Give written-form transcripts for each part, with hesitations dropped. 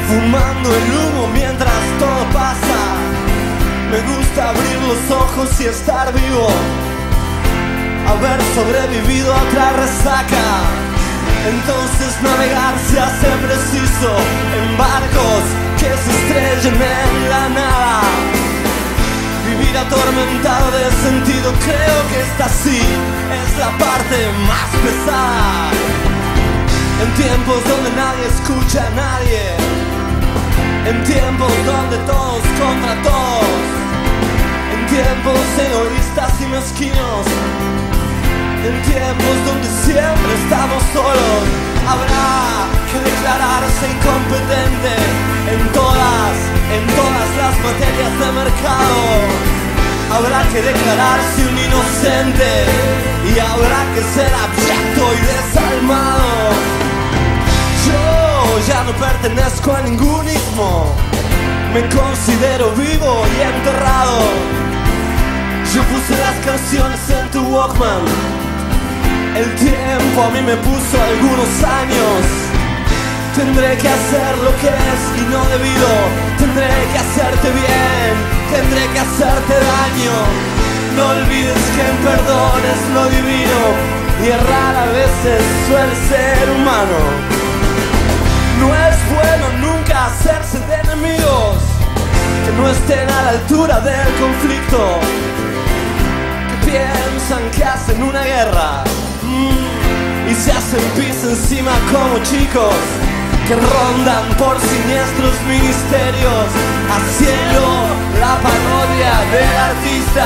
fumando el humo mientras todo pasa. Me gusta abrir los ojos y estar vivo, haber sobrevivido a otra resaca. Entonces navegar se hace preciso en barcos que se estrellen en la nada. Vivir atormentado de sentido, creo que esta sí es la parte más pesada. En tiempos donde nadie escucha a nadie, en tiempos donde todos contra todos, en tiempos egoístas y mezquinos, en tiempos donde siempre estamos solos, habrá que declararse incompetente en todas las materias de mercado. Habrá que declararse un inocente y habrá que ser abyecto y desalmado. Yo ya no pertenezco a ningún ismo, me considero vivo y enterrado. Yo puse las canciones en tu Walkman, el tiempo a mí me puso algunos años. Tendré que hacer lo que es y no debido, tendré que hacerte bien, tendré que hacerte daño. No olvides que en perdón es lo divino y errar a veces suele ser humano. No es bueno nunca hacerse de enemigos que no estén a la altura del conflicto, que piensan que hacen una guerra y se hacen pis encima como chicos que rondan por siniestros ministerios, haciendo la parodia del artista.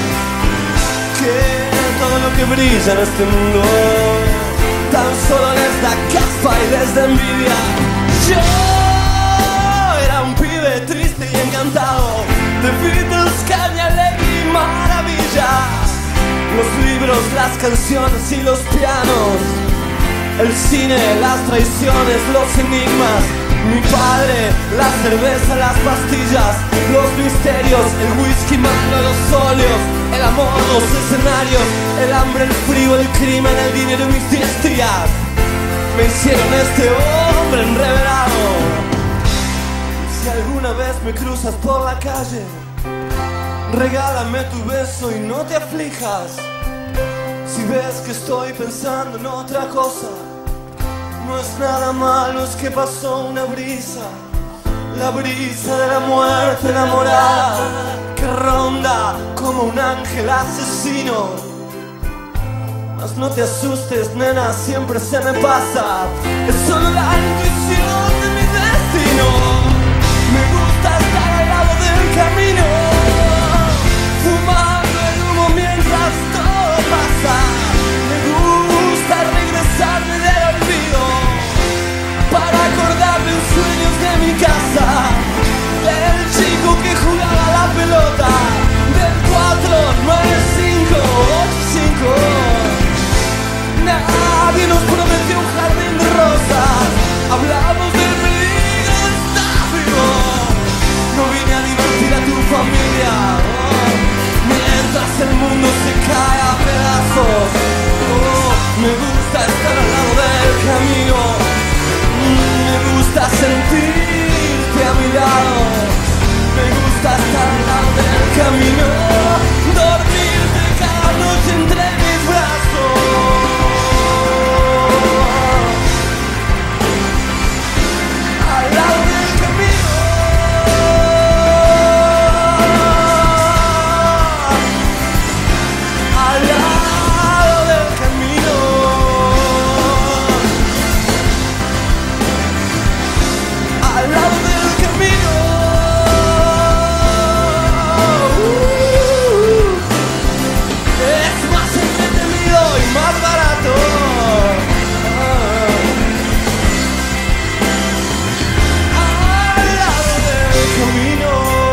Que todo lo que brilla en este mundo tan solo les da caspa y les da envidia. Yo era un pibe triste y encantado de Beatles, caña, alegría y maravillas. Los libros, las canciones y los pianos, el cine, las traiciones, los enigmas, mi padre, la cerveza, las pastillas, los misterios, el whisky malo, los óleos, el amor, los escenarios, el hambre, el frío, el crimen, el dinero y mis 10 tías me hicieron este hombre enreverado. Si alguna vez me cruzas por la calle, regálame tu beso y no te aflijas. Si ves que estoy pensando en otra cosa, no es nada malo, es que pasó una brisa, la brisa de la muerte enamorada, que ronda como un ángel asesino. Mas no te asustes, nena, siempre se me pasa, es solo la intuición de mi destino. Me gusta estar al lado del camino, fumando el humo mientras todo pasa. Me gusta regresarme del olvido para acordarme en sueños de mi casa, del chico que jugaba a la pelota, del 4-9-5-8-5. Nadie nos prometió un jardín de rosas, hablamos del peligro de estar vivo. No vine a divertir a tu familia, mientras el mundo se cae a pedazos. Me gusta estar al lado del camino, me gusta sentirte a mi lado, me gusta estar al lado del camino, dormirte cada noche entre mis brazos. Al lado del camino, al lado del camino, al lado del camino. Es más entretenido y más barato. Al lado del camino.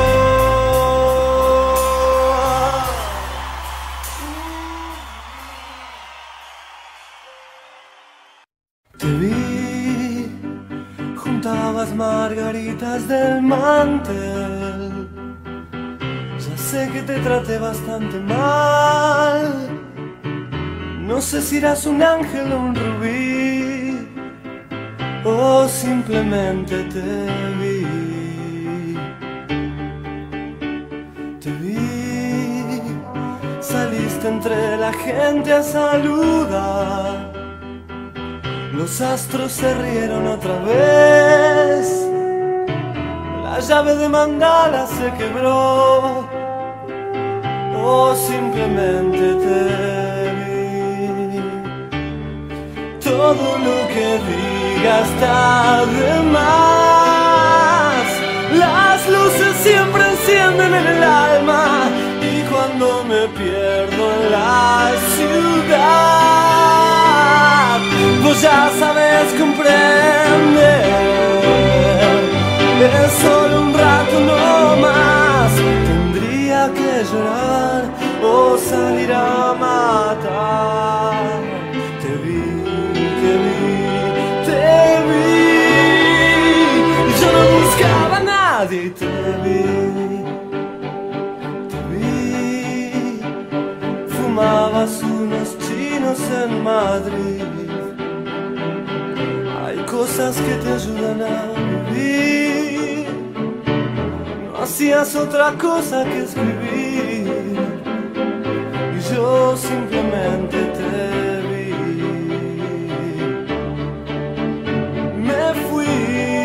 Te vi, juntabas margaritas del mantel. Ya sé que te traté bastante mal. No sé si eras un ángel o un rubí, o simplemente te vi. Te vi, saliste entre la gente a saludar. Los astros se rieron otra vez. La llave de mandala se quebró, o simplemente te vi. Todo lo que diga está de más. Las luces siempre encienden en el alma, y cuando me pierdo en la ciudad, vos ya sabes comprender. Es solo un rato no más. Tendría que llorar o salir a matar. Te vi, te vi, te vi. Yo no buscaba a nadie y te vi. Te vi. Fumabas unos chinos en Madrid. Hay cosas que te ayudan a vivir. No hacías otra cosa que escribir, y yo simplemente te vi. Me fui,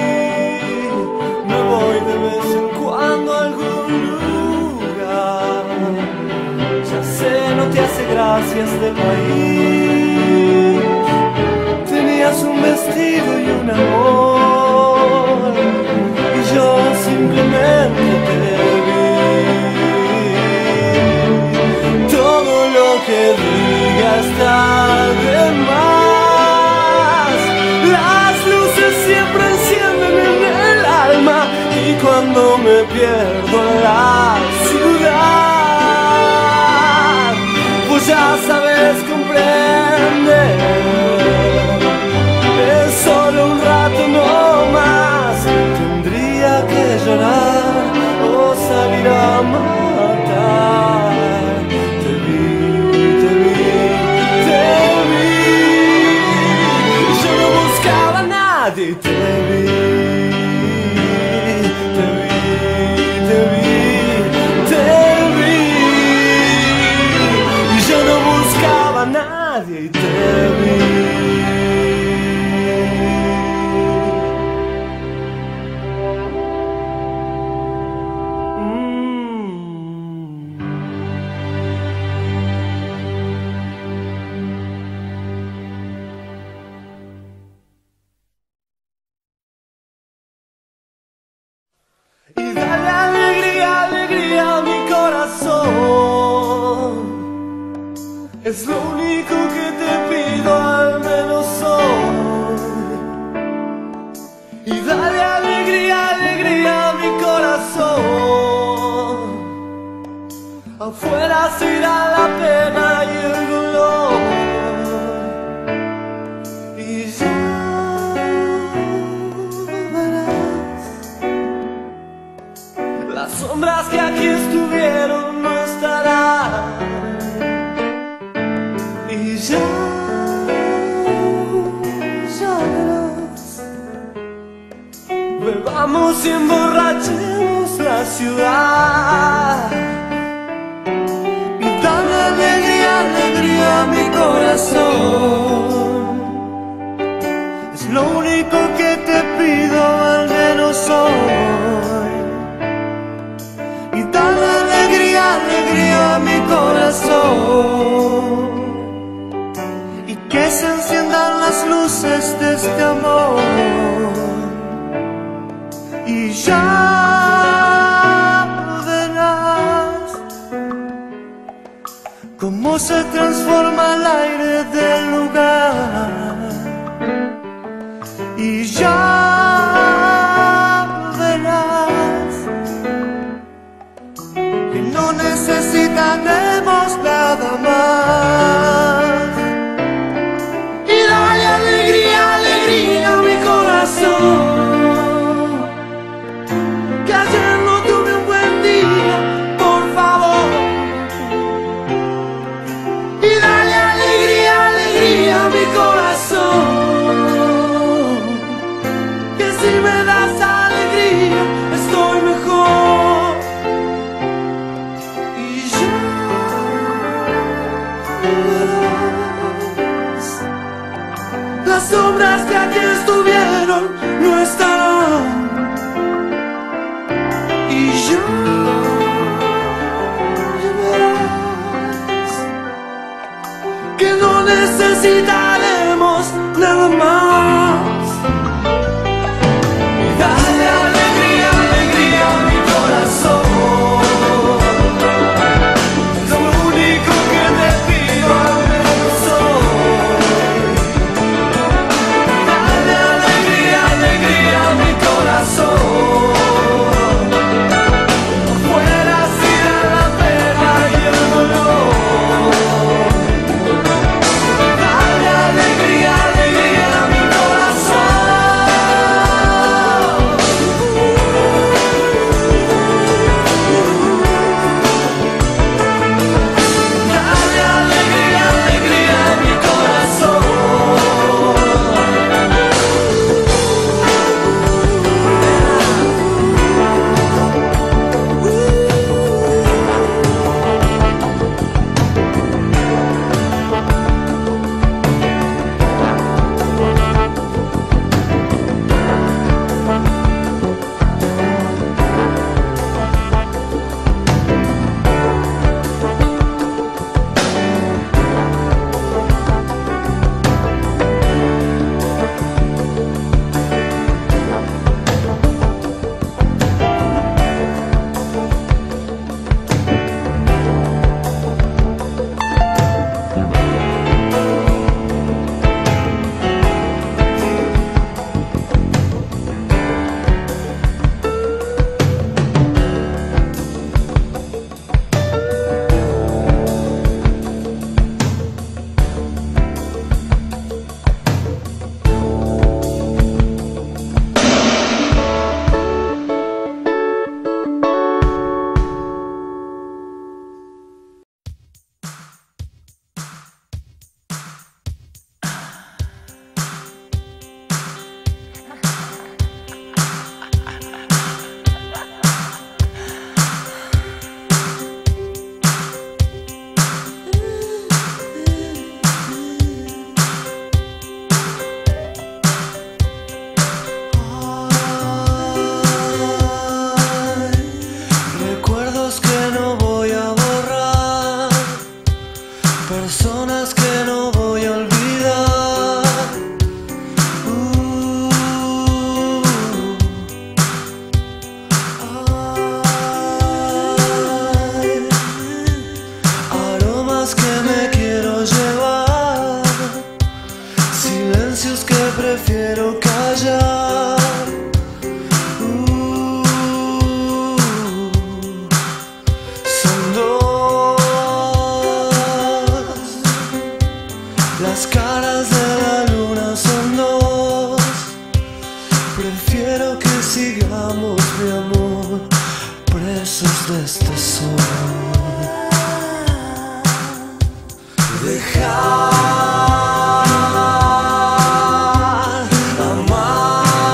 me voy de vez en cuando a algún lugar. Ya sé, no te hace gracia este país. Tenías un vestido y un amor, y yo simplemente te vi. Todo lo que diga está de más. Las luces siempre encienden en el alma, y cuando me pierdo en la ciudad, pues ya sabes comprender. Es solo un rato no más. Tendría que llorar o salir a matar. Te vi, te vi, te vi. Yo no buscaba a nadie y te vi. Te vi, te vi, te vi. Y yo no buscaba a nadie y te vi. Y dale alegría, alegría a mi corazón. Es lo único que te pido, al menos hoy. Y dale alegría, alegría a mi corazón. Afuera se irá la pena y el dolor. Y ya verás, las sombras que aquí estuvieron no estarán. Y ya verás. Bebamos y emborrachemos la ciudad. Y dale alegría, alegría a mi corazón. Es lo único que te pido, al menos hoy. Y dale alegría, alegría a mi corazón. Y que se enciendan las luces de este amor. Y ya verás cómo se transforma el aire del lugar. Y ya verás que no necesitaremos nada más. Y dale alegría, alegría a mi corazón. Que ayer no tuve un buen día, por favor. Y dale alegría, alegría a mi Las sombras que aquí estuvieron no estarán. Y ya verás que no necesitaremos nada más. Y dale alegría, alegría a mi corazón. Es lo único que te pido al menos hoy. Dale alegría, alegría a mi corazón. Fuera así de la pena y el dolor. Dale alegría, alegría a mi corazón. Dale alegría, alegría a mi corazón. Recuerdos que no voy a borrar, personas que no voy a olvidar. Ay, aromas que me quiero llevar, silencios que prefiero callar. Son dos las caras de la luna, son dos. Prefiero que sigamos, mi amor, presos de este sol. Dejar amar.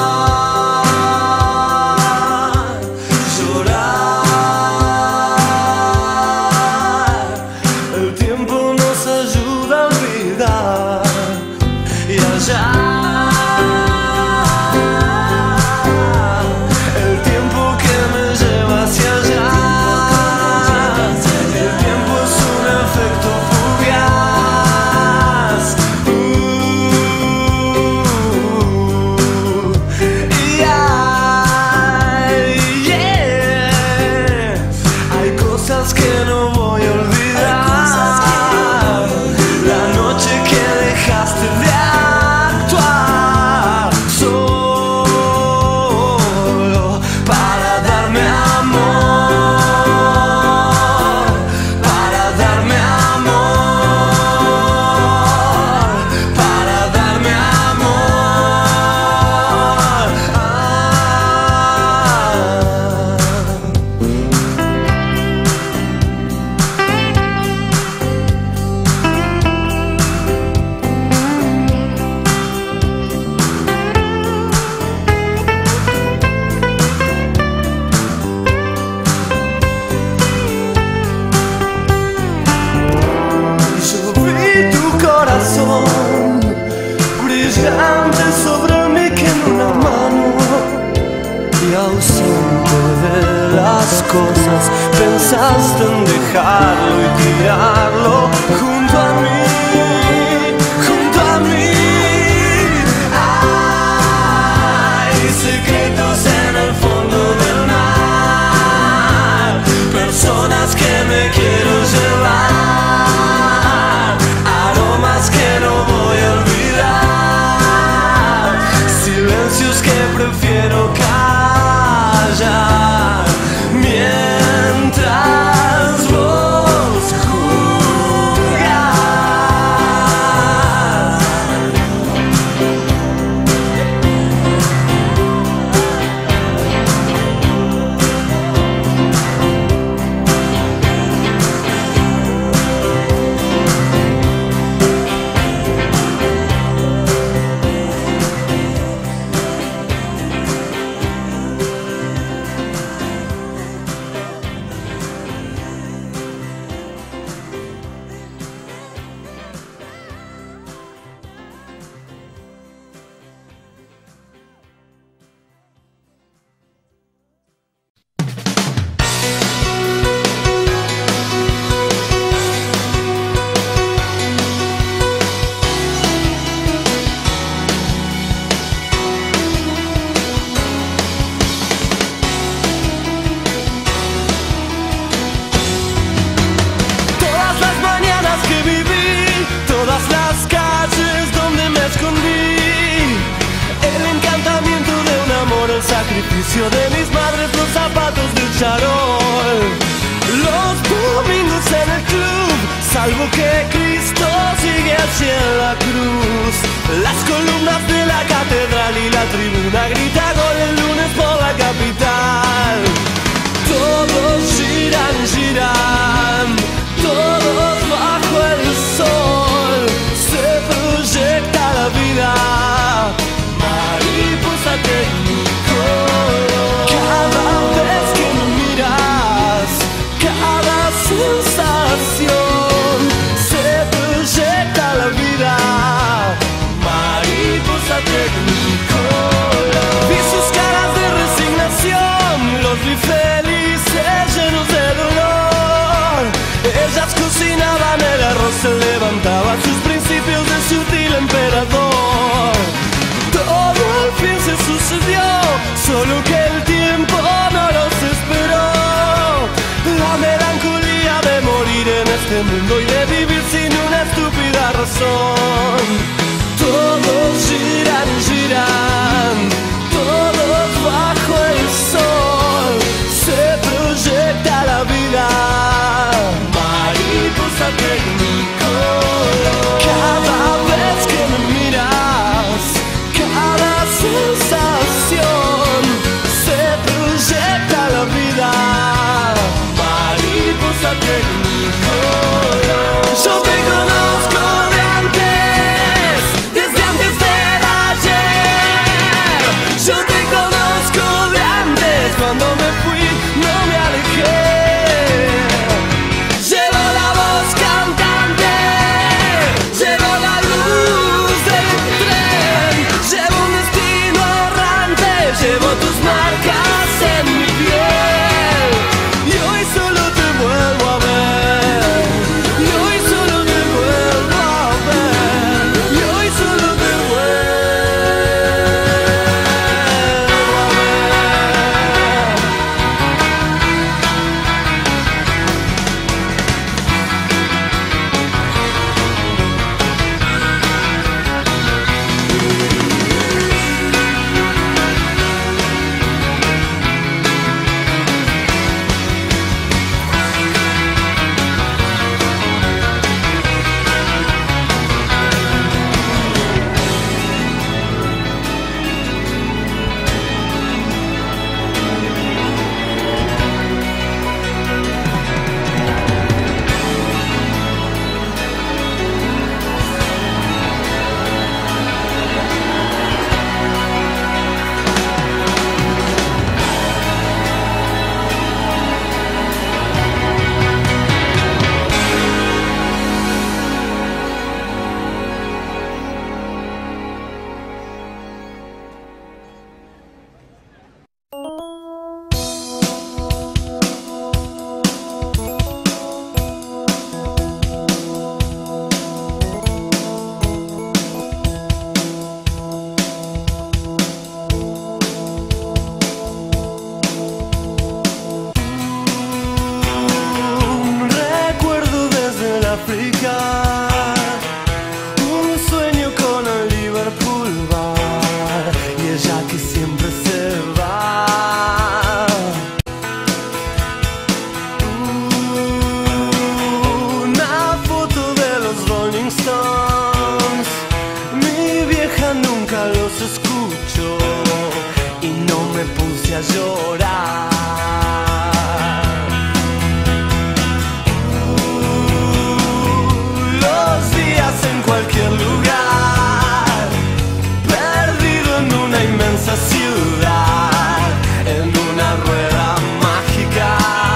gigante sobre mí que en una mano, y ausente de las cosas, pensaste en dejarlo y tirarlo junto a mí, junto a mí. Hay secretos en el fondo del mar, personas que me quiero llevar, aromas que no voy a olvidar, silencios que prefiero callar mientras vos jugás. De mis madres, los zapatos del charol, los domingos en el club, salvo que Cristo sigue así en la cruz. Las columnas de la catedral y la tribuna grita gol el lunes por la capital. Todos giran, giran, todos bajo el sol, se proyecta la vida, mariposa Technicolor. Cada vez que me miras, cada sensación, se proyecta la vida, mariposa Technicolor. Vi sus caras de resignación, los vi felices llenos de dolor. los escucho y no me puse a llorar. Los días en cualquier lugar, perdido en una inmensa ciudad, en una rueda mágica.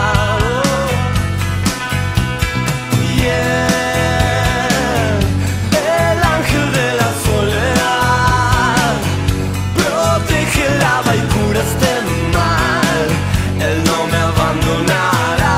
El ángel de la soledad protege, lava y cura este mal. Él no me abandonará.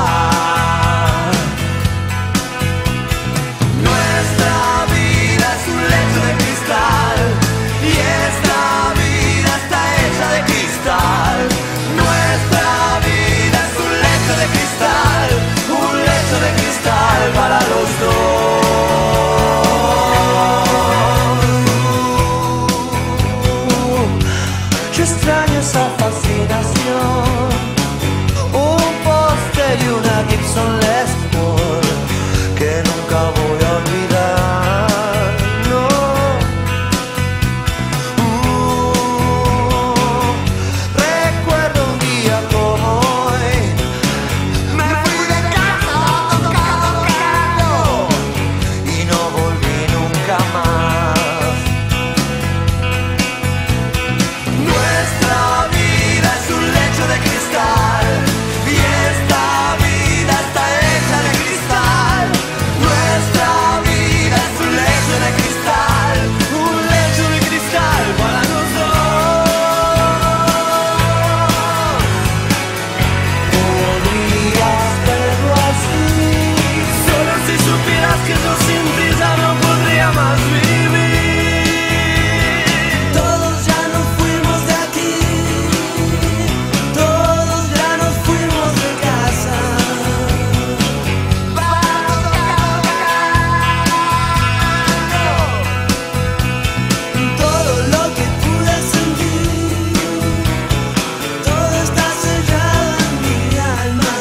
Nuestra vida es un lecho de cristal y esta vida está hecha de cristal. Nuestra vida es un lecho de cristal, un lecho de cristal para los dos. Yo extraño esa fascinación, un póster y una Gibson Les Paul que nunca voy a olvidar, no. Recuerdo un día como hoy, me fui de casa tocando y no volví nunca más. Nuestra vida es un lecho de cristal y esta vida está hecha de cristal. Nuestra vida es un lecho de cristal, un lecho de cristal para los dos. Podrías verlo así, solo si supieras que yo sin ti ya no podría más vivir. Todos ya nos fuimos de aquí, todos ya nos fuimos de casa. Todo lo que pude sentir, todo está sellado en mi alma.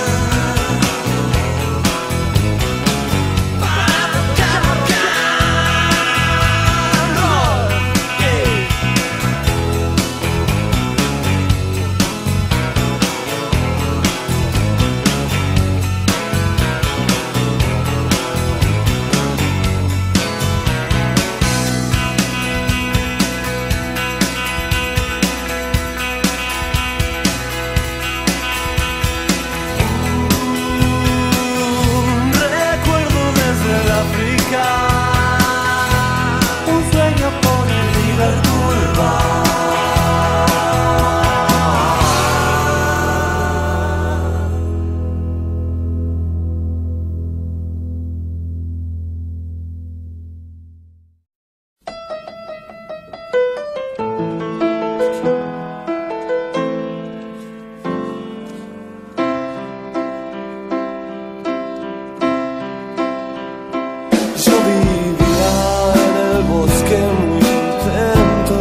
Recuerdo desde el África un sueño por el Liverpool. Yo vivía en el bosque muy contento,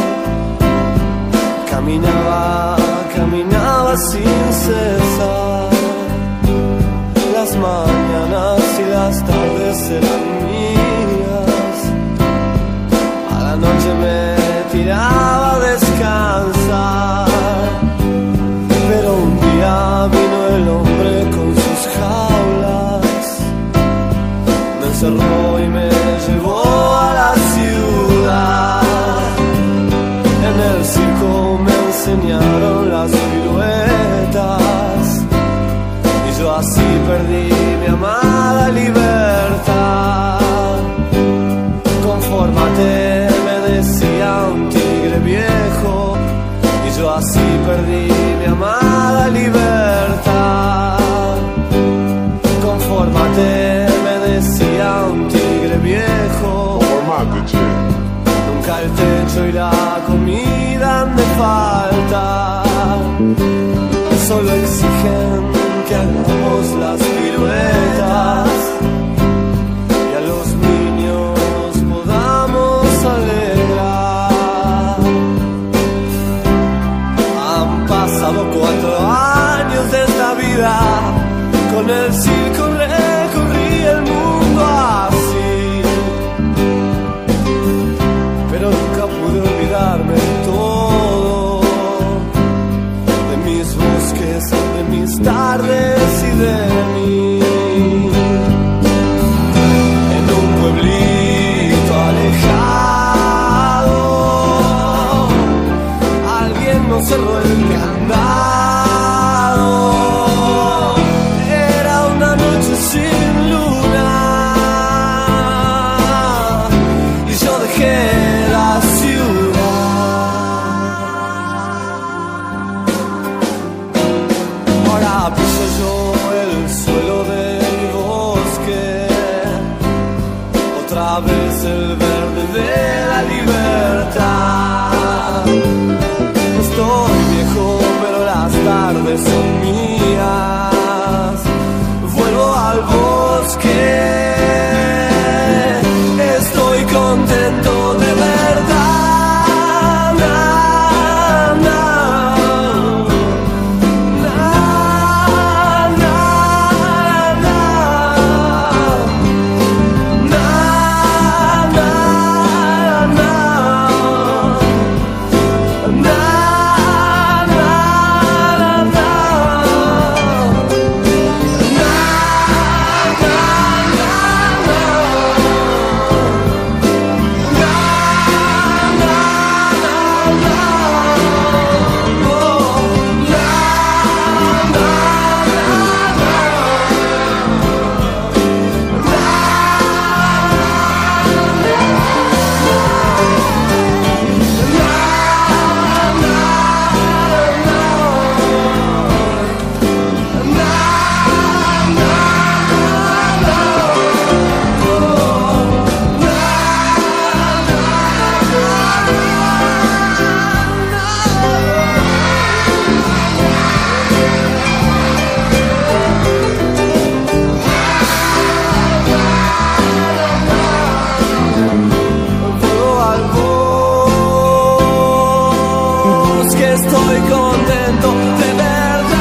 caminaba sin cesar. Las mañanas y las tardes eran mías, a la noche me tiraba a descansar. Pero un día vino el hombre con sus jaulas, me encerró y me llevó a la ciudad. En el circo me enseñaron las piruetas y yo así perdí mi amada libertad. Confórmate, me decía un tigre viejo, y yo así perdí mi amada libertad. Confórmate, me decía un tigre viejo. Conformate, che. Nunca el techo y la comida han de faltar, solo exigen que hagamos las piruetas y a los niños podamos alegrar. Han pasado 4 años de esta vida, con el circo recorrí el mundo así, pero nunca pude olvidar es que estoy contento de verdad.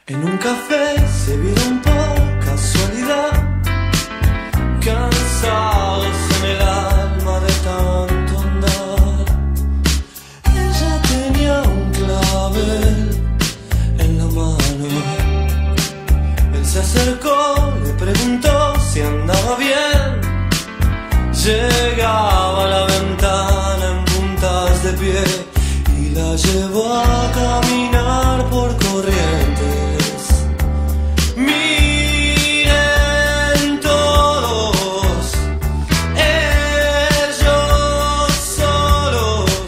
En un café se vieron por casualidad, cansados en el alma de tanto andar. Ella tenía un clavel en la mano. Él se acercó, le preguntó si andaba bien. Llegaba a la ventana en puntas de pie y la llevó a caminar por Corrientes. Miren todos, ellos solos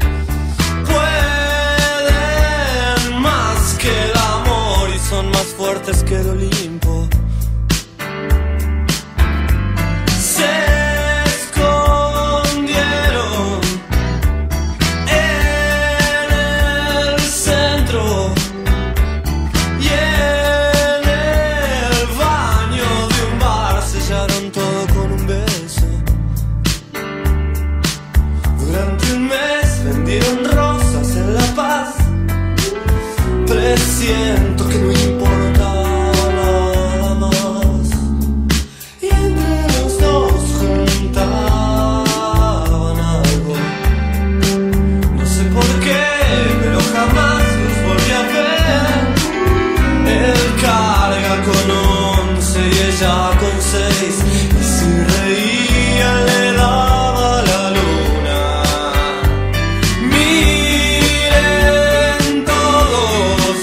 pueden más que el amor y son más fuertes que el Olimpo. Siento que no importa nada más. Y entre los dos juntaban algo. No sé por qué, pero jamás los volví a ver. Él carga con 11 y ella con 6. Y si reía le daba la luna. Miren todos,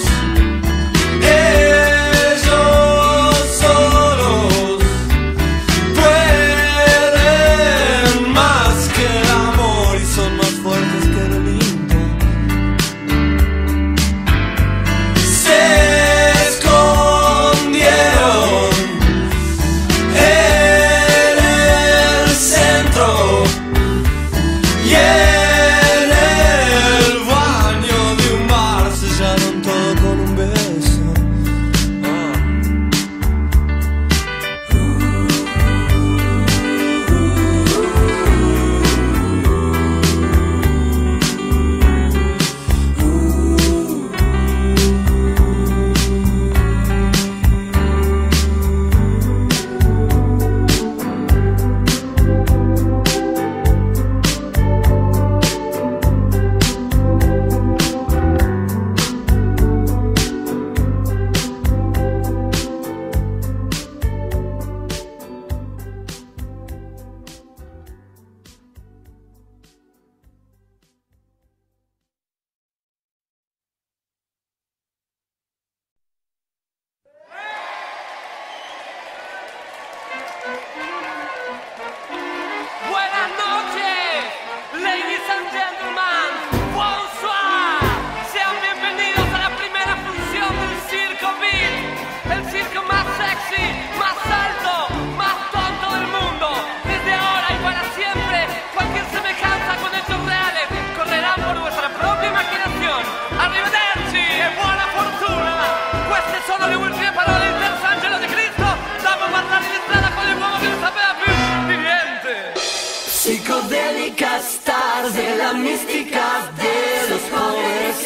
psicodélicas stars de la mística de los pobres,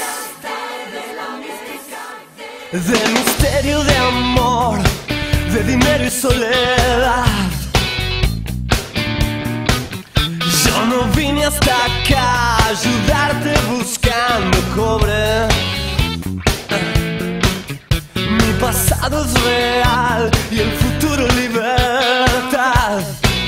de misterio, de amor, de dinero y soledad. Yo no vine hasta acá a ayudarte buscando cobre. Mi pasado es real y el futuro libertad.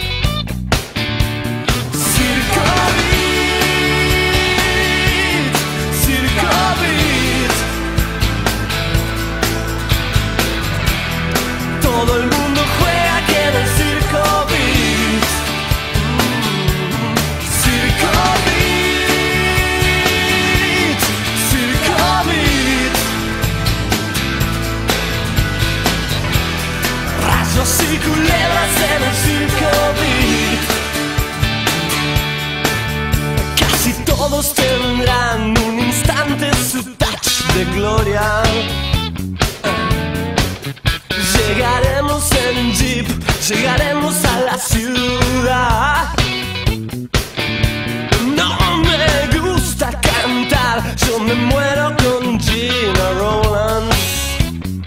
Todo el mundo juega aquí en el Circo Beat. Circo Beat, Circo Beat. Rayos y culebras en el Circo Beat. Casi todos tendrán un instante su touch de gloria. Llegaremos en jeep, llegaremos a la ciudad. No me gusta cantar, yo me muero con Gina Rowlands.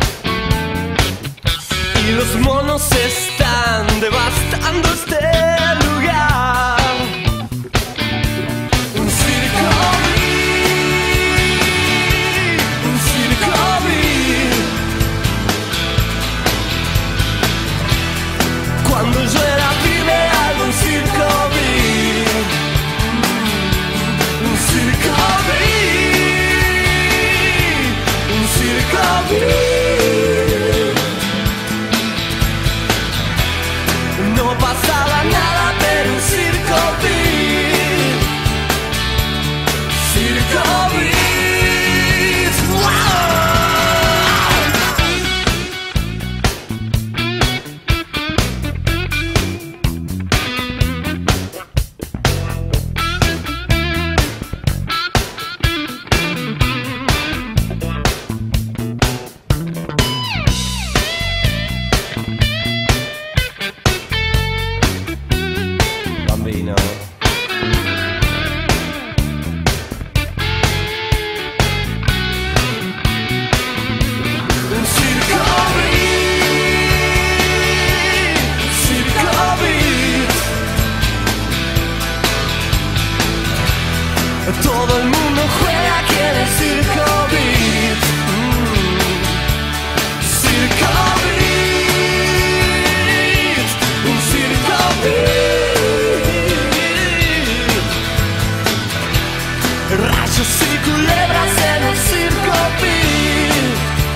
Todo el mundo juega aquí en el Circo Beat. Circo Beat, un Circo Beat. Rayos y culebras en el Circo Beat.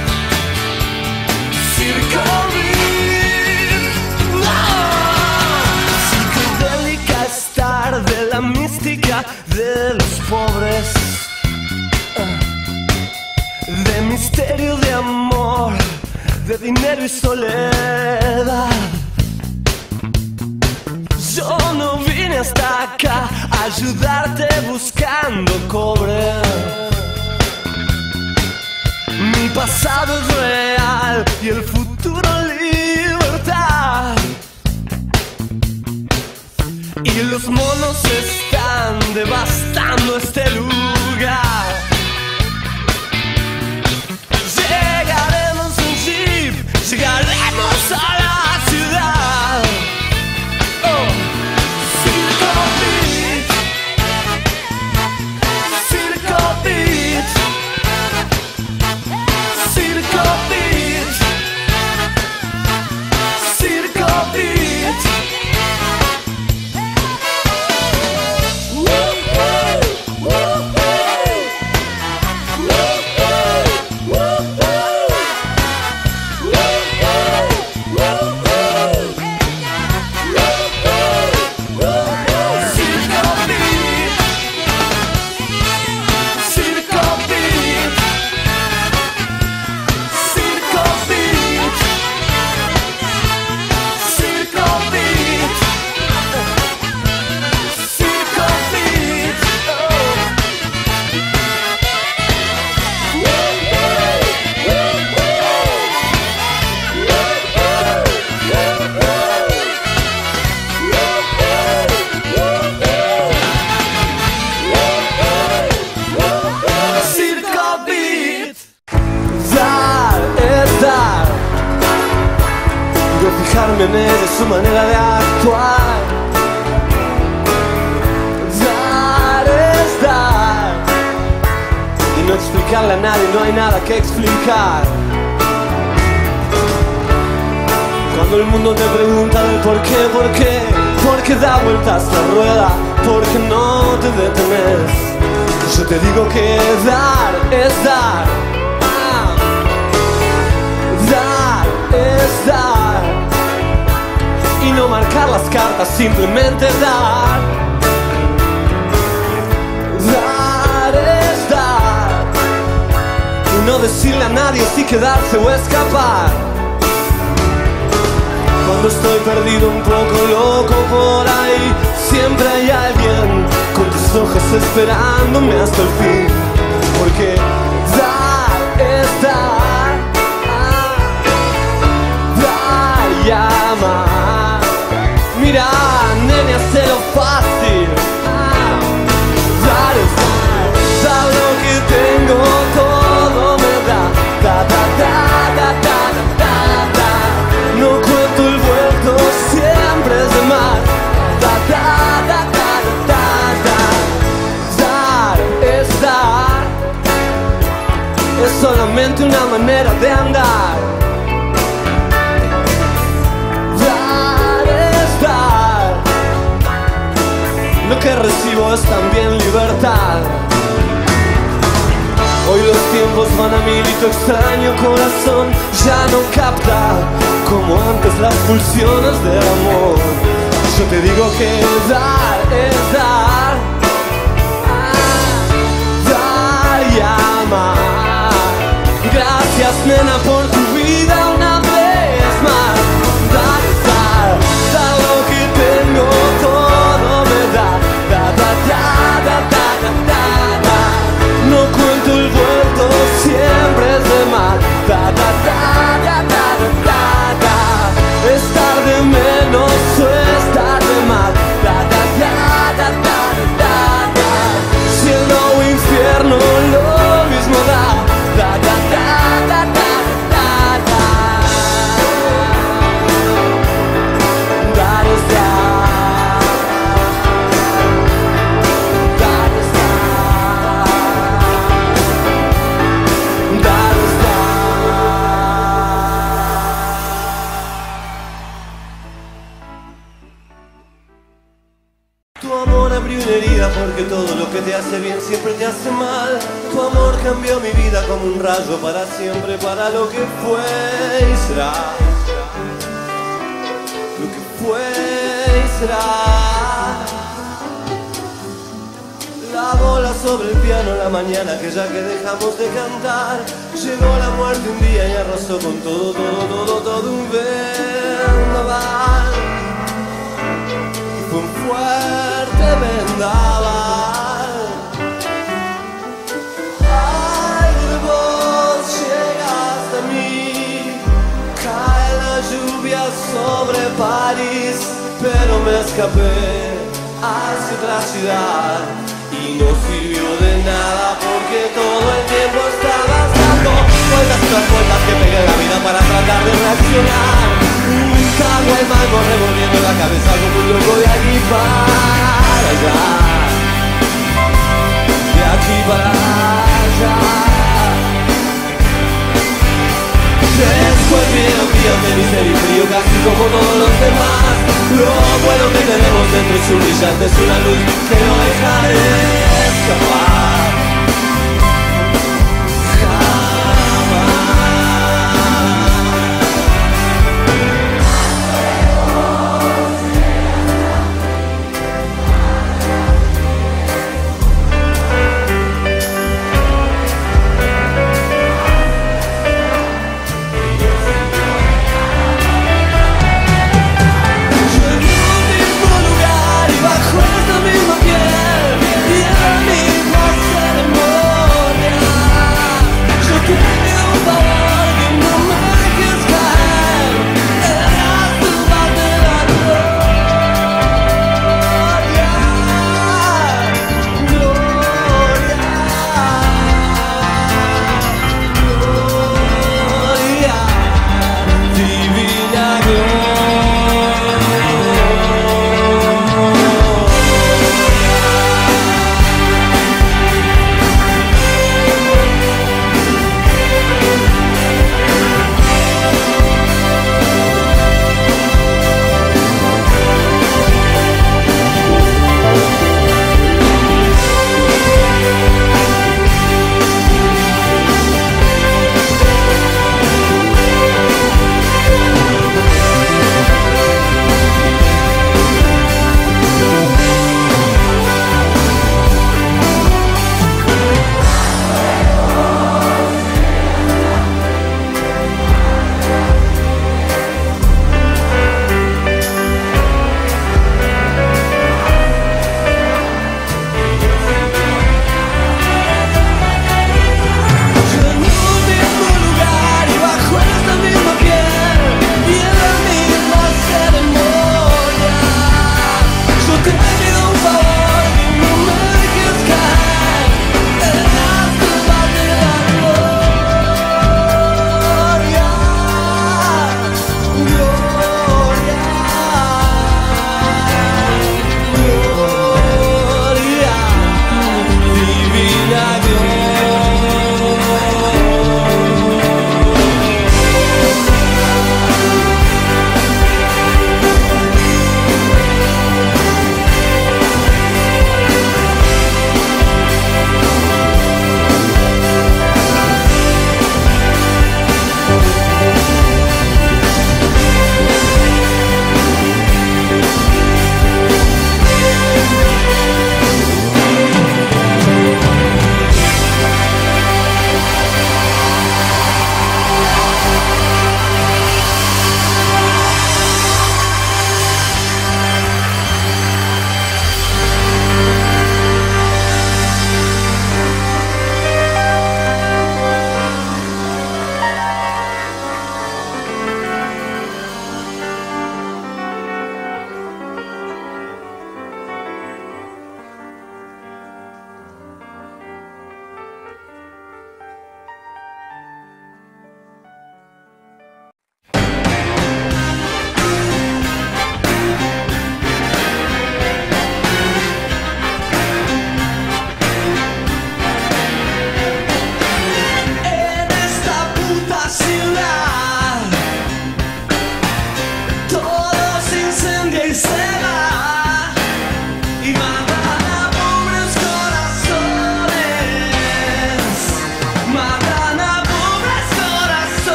Circo Beat. ¡No! Psicodélica estar de la mística de los pobres, de misterio, de amor, de dinero y soledad. Yo no vine hasta acá a ayudarte buscando cobre. Mi pasado es real y el futuro libertad. Y los monos están devastando este lugar. Llegaremos en jeep, llegaremos a la ciudad. Oh, Circo Beat, Circo Beat, Circo Beat, Circo Beat. Fijarme en ella, su manera de actuar. Dar es dar, y no explicarle a nadie, no hay nada que explicar. Cuando el mundo te pregunta del por qué da vueltas la rueda, por qué no te detenes, yo te digo que dar es dar. Dar es dar, y no marcar las cartas, simplemente dar. Dar es dar, y no decirle a nadie si quedarse o escapar. Cuando estoy perdido, un poco loco por ahí, siempre hay alguien con tus ojos esperándome hasta el fin. Porque dar es dar, dar y amar. Mira, nene, hazlo fácil. Dar es dar, dar lo que tengo, todo me da. Da, da, da, da, da, da, da. No cuento el vuelto, siempre es de mar. Da, da, da, da, da, da. Dar es dar, es solamente una manera de andar. Lo que recibo es también libertad. Hoy los tiempos van a mil y tu extraño corazón ya no capta como antes las pulsiones del amor. Yo te digo que dar es dar, dar y amar. Gracias, nena, por tu vida una vez más. Dar es dar, dar lo que tengo, todo me da. Da, da, da, da, da, da, da, da. No cuento el vuelto, siempre es de mal. Da, da, da, da, da, da, da, da. Estar de menos o estar de mal. Da, da, da, da, da, da, da. Cielo o infierno lo mismo da. Da, da, da, da, da, da, da. hace bien, siempre te hace mal. Tu amor cambió mi vida como un rayo para siempre, para lo que fue y será. Lo que fue y será. La bola sobre el piano la mañana que ya que dejamos de cantar. Llegó la muerte un día y arrasó con todo, todo un vendaval. Fue un fuerte vendaval. Algo de vos llega hasta mí. Cae la lluvia sobre París, pero me escapé hacia otra ciudad. Y no sirvió de nada porque todo el tiempo estabas dando vueltas y más vueltas que pegué la vida para tratar de reaccionar. Un cago al mango revolviendo la cabeza como un loco de aquí para allá. De aquí para allá. Después vieron días de miseria y frío casi como todos los demás. Lo bueno que tenemos dentro es un brillante, es una luz que no deja de escapar. Bajo esta misma piel y en la misma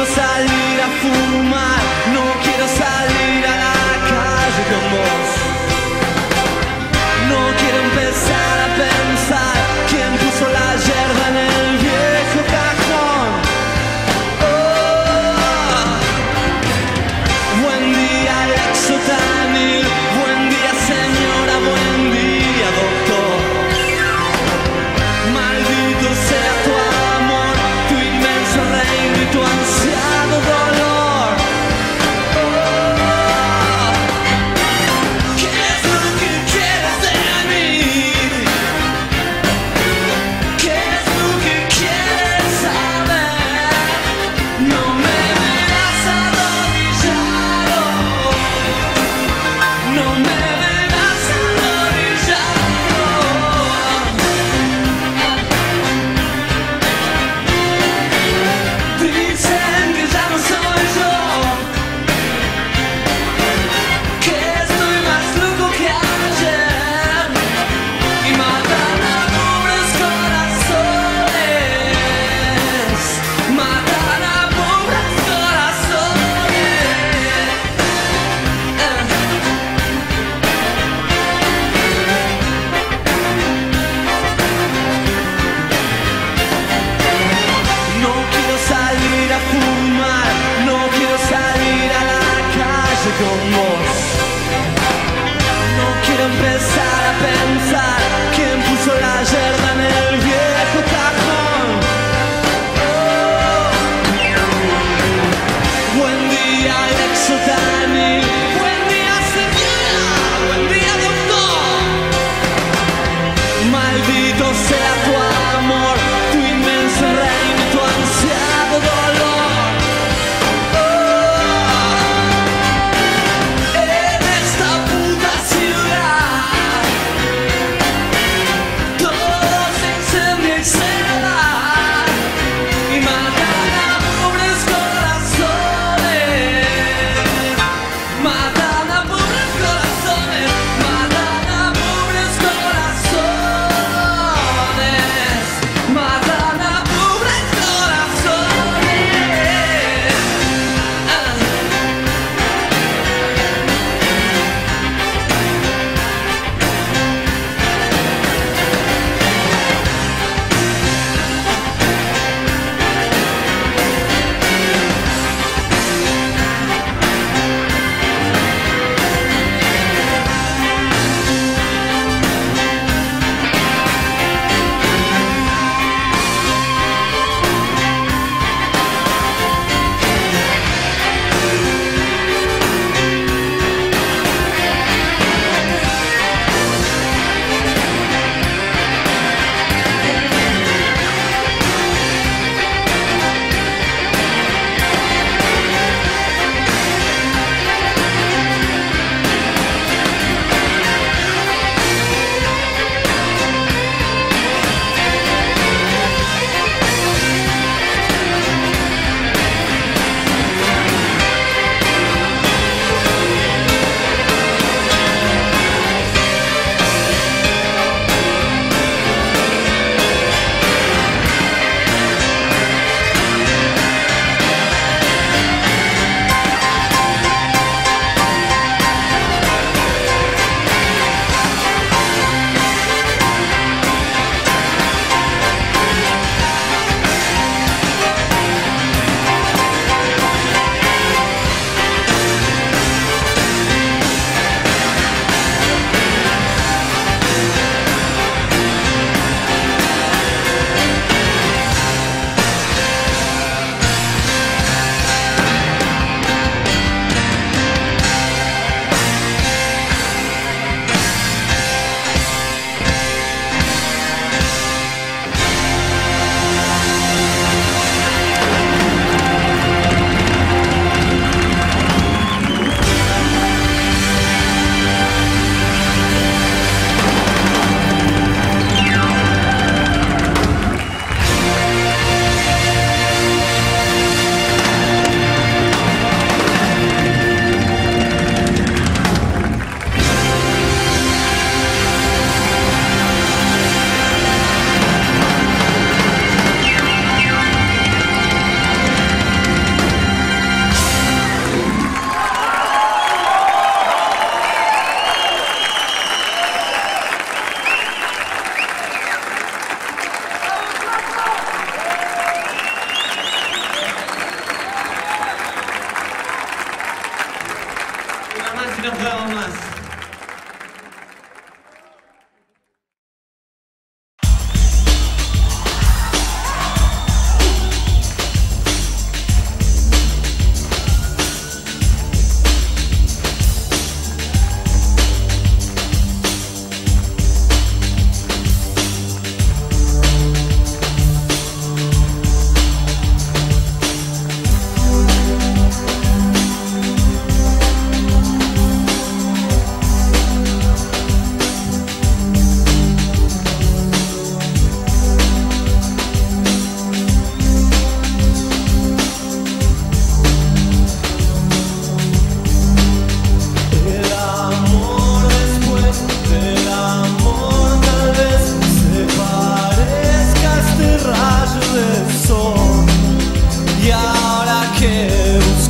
salir a fumar, no quiero salir a la calle con vos. No quiero empezar a pensar quién puso la yerba en el viejo cajón. Oh. Buen día, Exotanil. Buen día, señora. Buen día, doctor. Maldito sea tu amor, tu inmenso reino y tu ansiado dolor.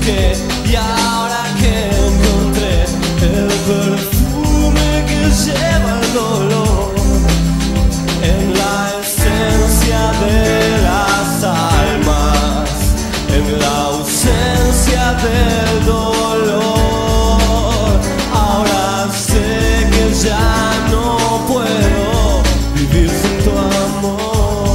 busqué y ahora que encontré el perfume que lleva el dolor en la esencia de las almas, en la ausencia del dolor. Ahora sé que ya no puedo vivir sin tu amor.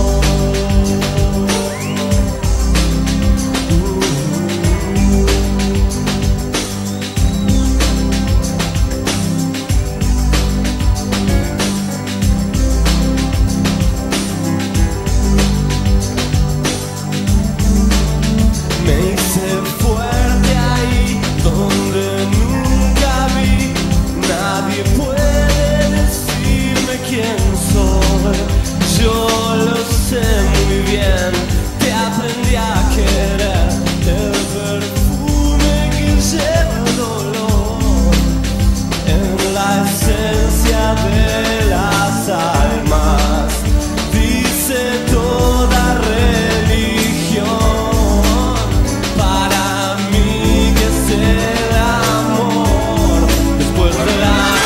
Yo lo sé muy bien, te aprendí a querer. El perfume que lleva el dolor en la esencia de las almas, dice toda religión. Para mí que es el amor después del amor.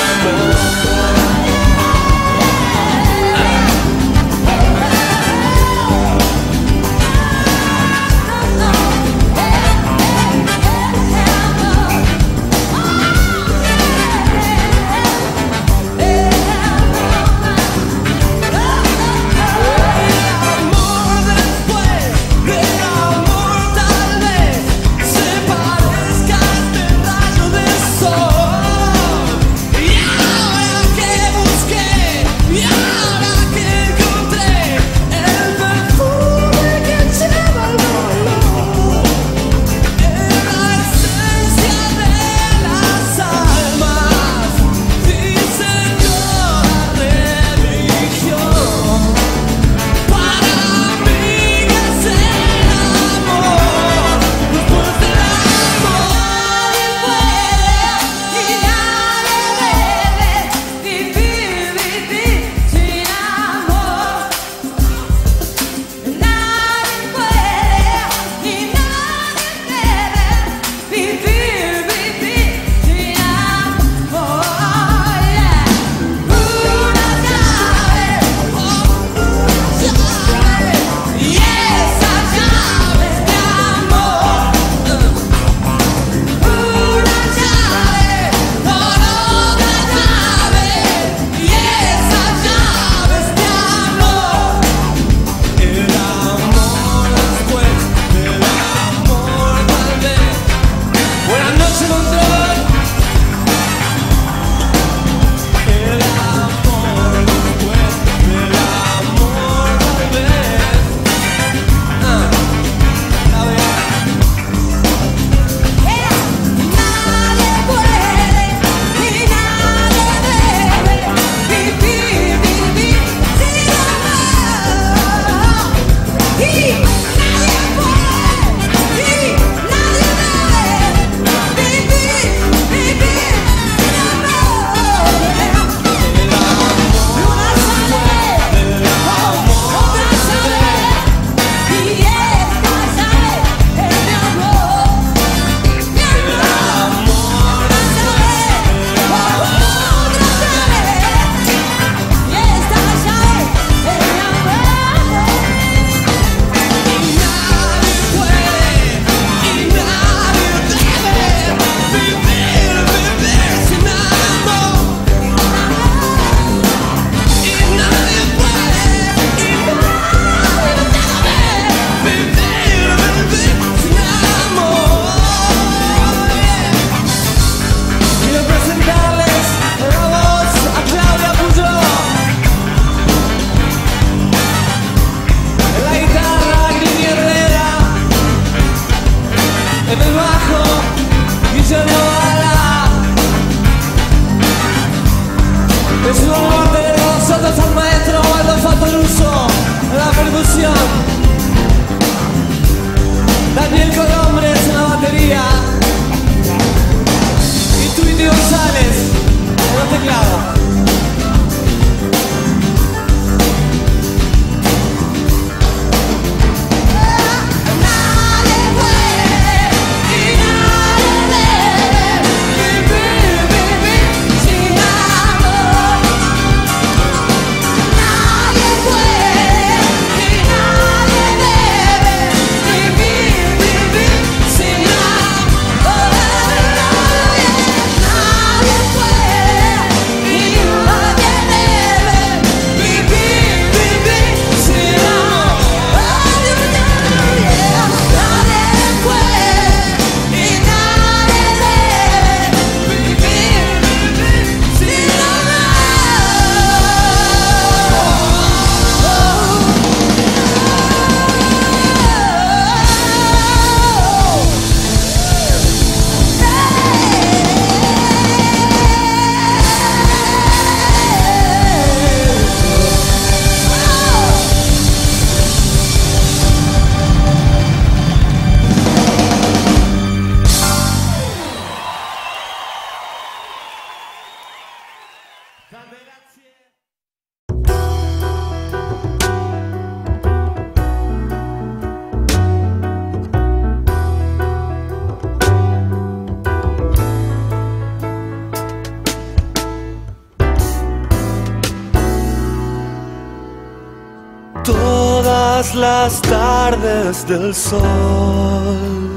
todas las tardes del sol,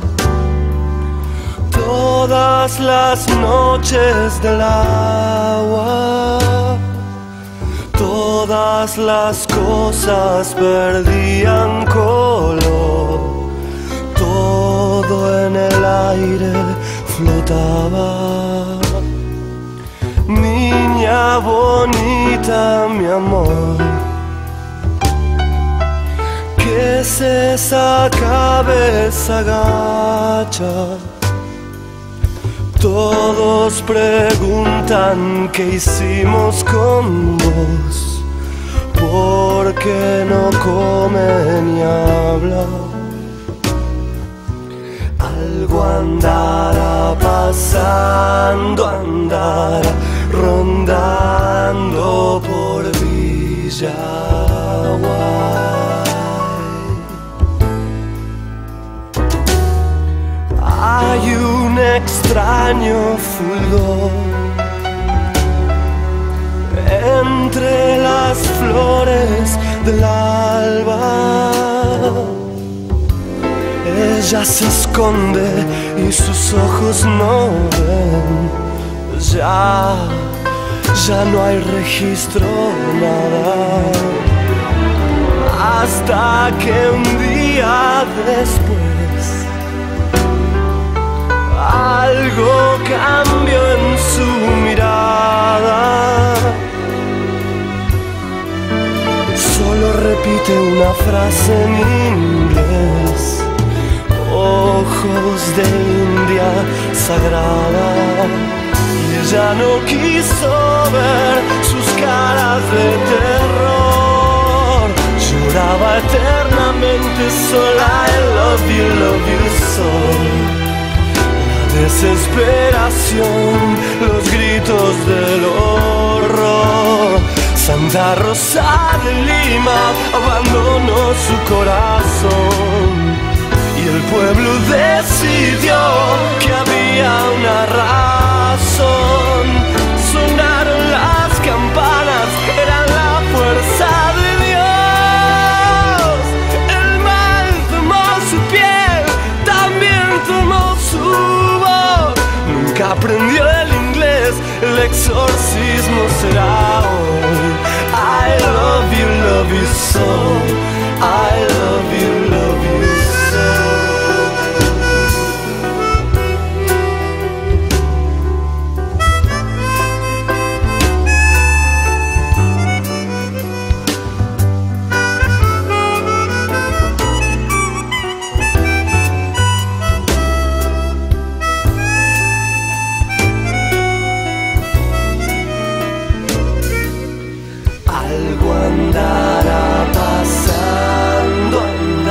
todas las noches del agua, todas las cosas perdían color, todo en el aire flotaba. Niña bonita, mi amor, ¿qué es esa cabeza gacha? Todos preguntan qué hicimos con vos, por qué no come ni habla. Algo andará pasando, andará rondando por Villaguay. Hay un extraño fulgor entre las flores del alba. Ella se esconde y sus ojos no ven. Ya no hay registro, nada. Hasta que un día después algo cambió en su mirada. Solo repite una frase en inglés: ojos de India sagrada. Y ella no quiso ver sus caras de terror. Lloraba eternamente sola. I love you so. Desesperación, los gritos del horror. Santa Rosa de Lima abandonó su corazón y el pueblo decidió que había una razón. Sonaron las campanas, eran la fuerza de Dios. El mal tomó su piel, también tomó su voz. Nunca aprendió el inglés, el exorcismo será hoy. I love you so. I love you so. Algo andará pasando,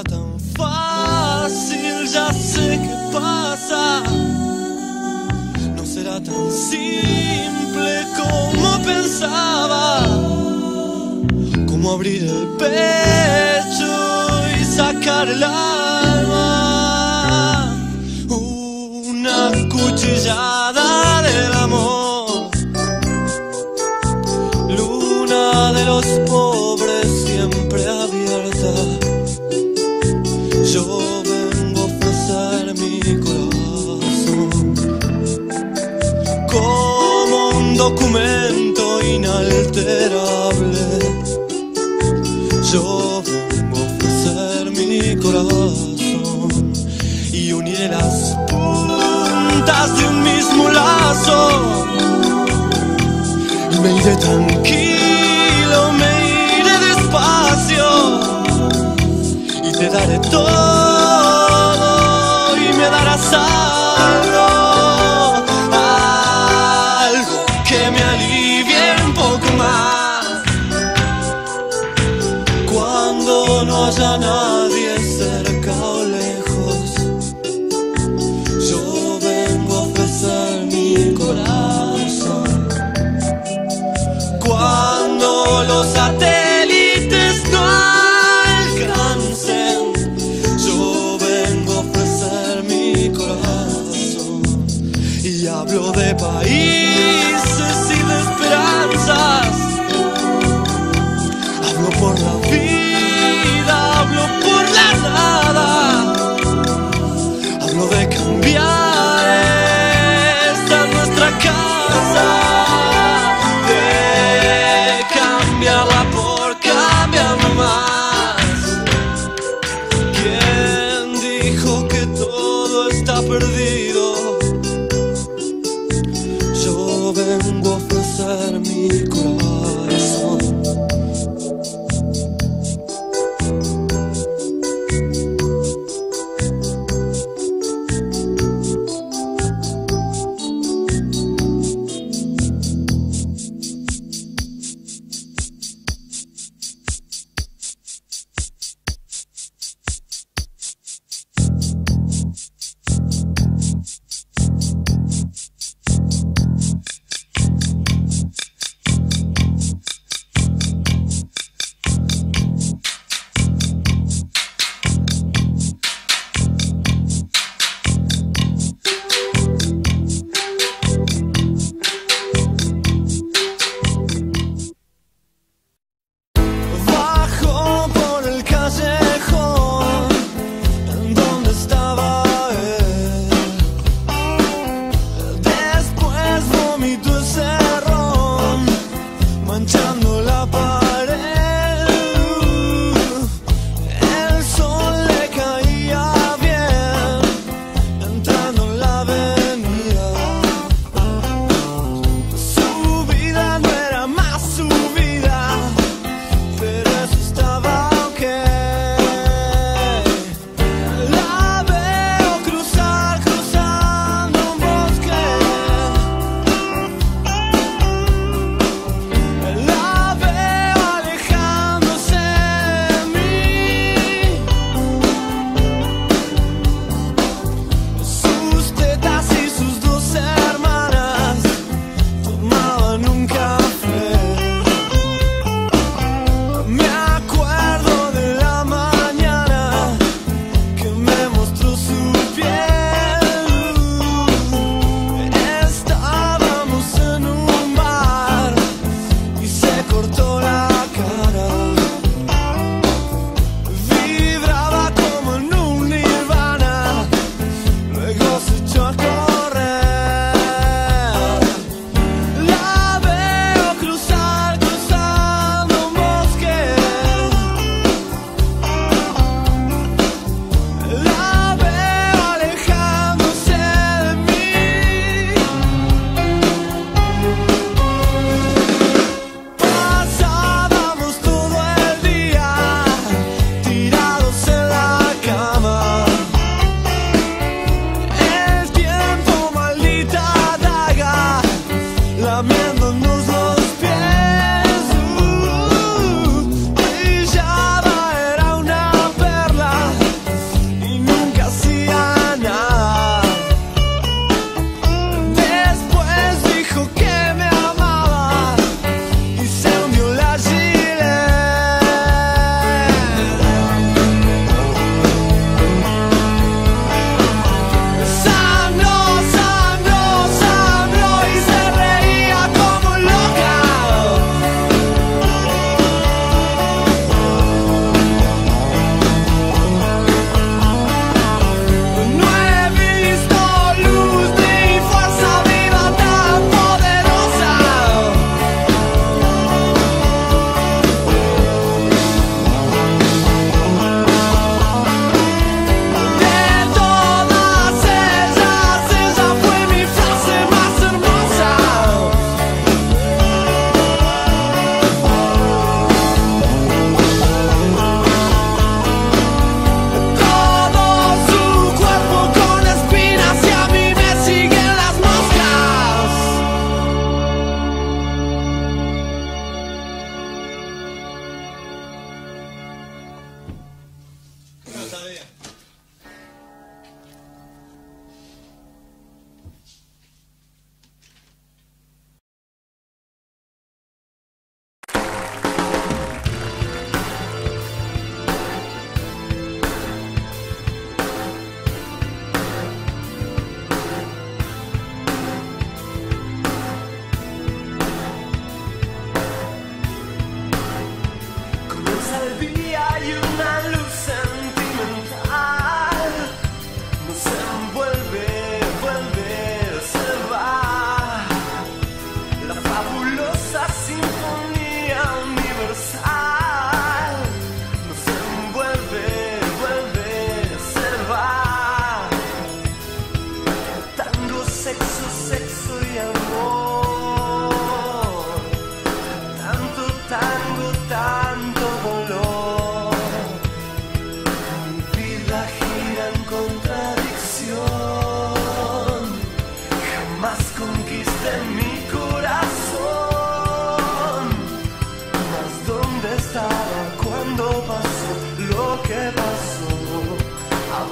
tan fácil, ya sé qué pasa. No será tan simple como pensaba, como abrir el pecho y sacar el alma. Una cuchillada del amor, luna de los pobres siempre abierta. Yo vengo a ofrecer mi corazón como un documento inalterable. Yo vengo a ofrecer mi corazón y uniré las puntas de un mismo lazo. Y me iré tranquilo, me iré despacio y te daré todo y me darás algo, algo que me alivie un poco más cuando no haya nadie cerca o lejos. Yo vengo a ofrecer mi corazón cuando los satélites no alcancen. Yo vengo a ofrecer mi corazón y hablo de países y de esperanzas. Hablo por la vida, hablo por la nada. Hablo de cambiar esta nuestra casa, de cambiarla por cambiarlo más. ¿Quién dijo que todo está perdido? Yo vengo a ofrecer mi corazón.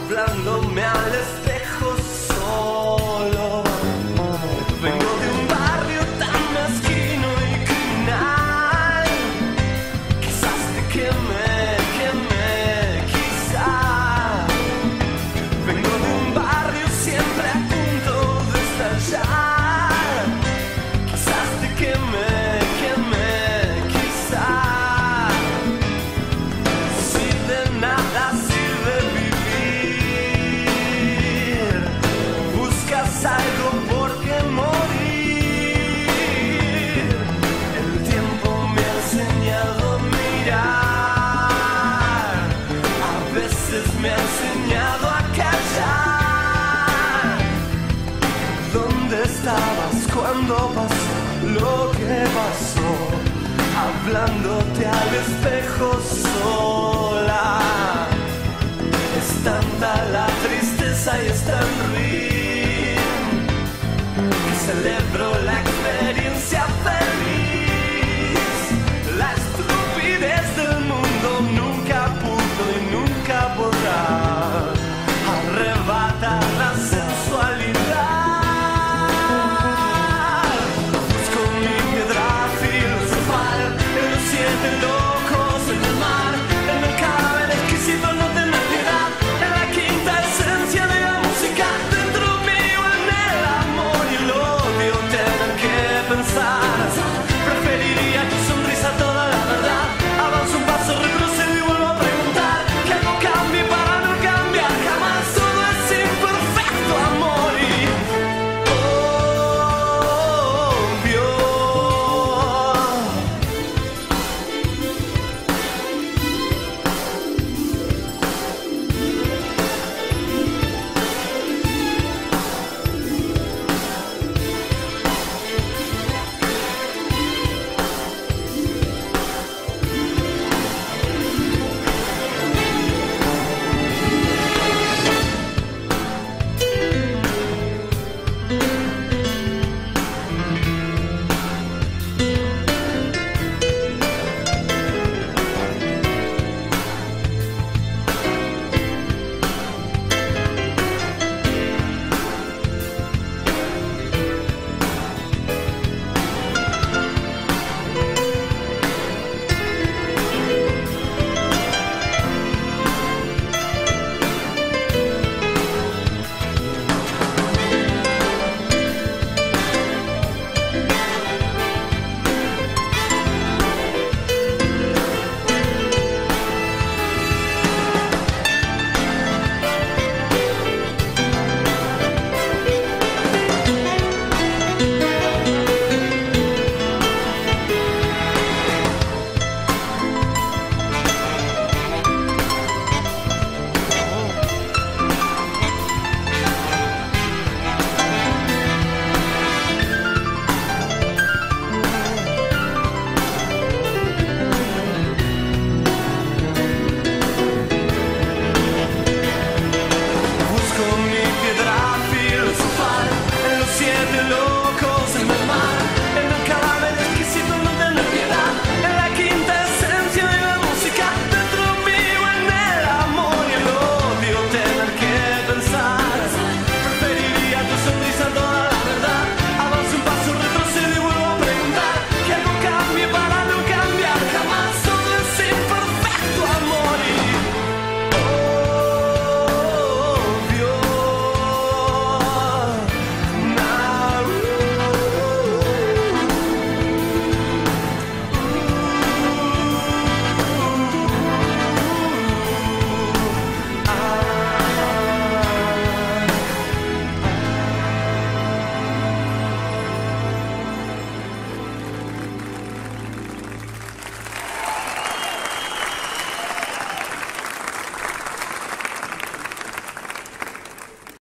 hablándome al espejo solo. Vengo de un barrio tan mezquino y criminal. Quizás te queme, quizás. Vengo de un barrio siempre a punto de estallar. Quizás te queme, quizás. Si de nada sirve vivir, buscas algo por qué morir. El tiempo me ha enseñado a mirar, a veces me ha enseñado a callar. ¿Dónde estabas cuando pasó lo que pasó? Hablándote al espejo sola. Es tanta la tristeza y es tan real que celebro la experiencia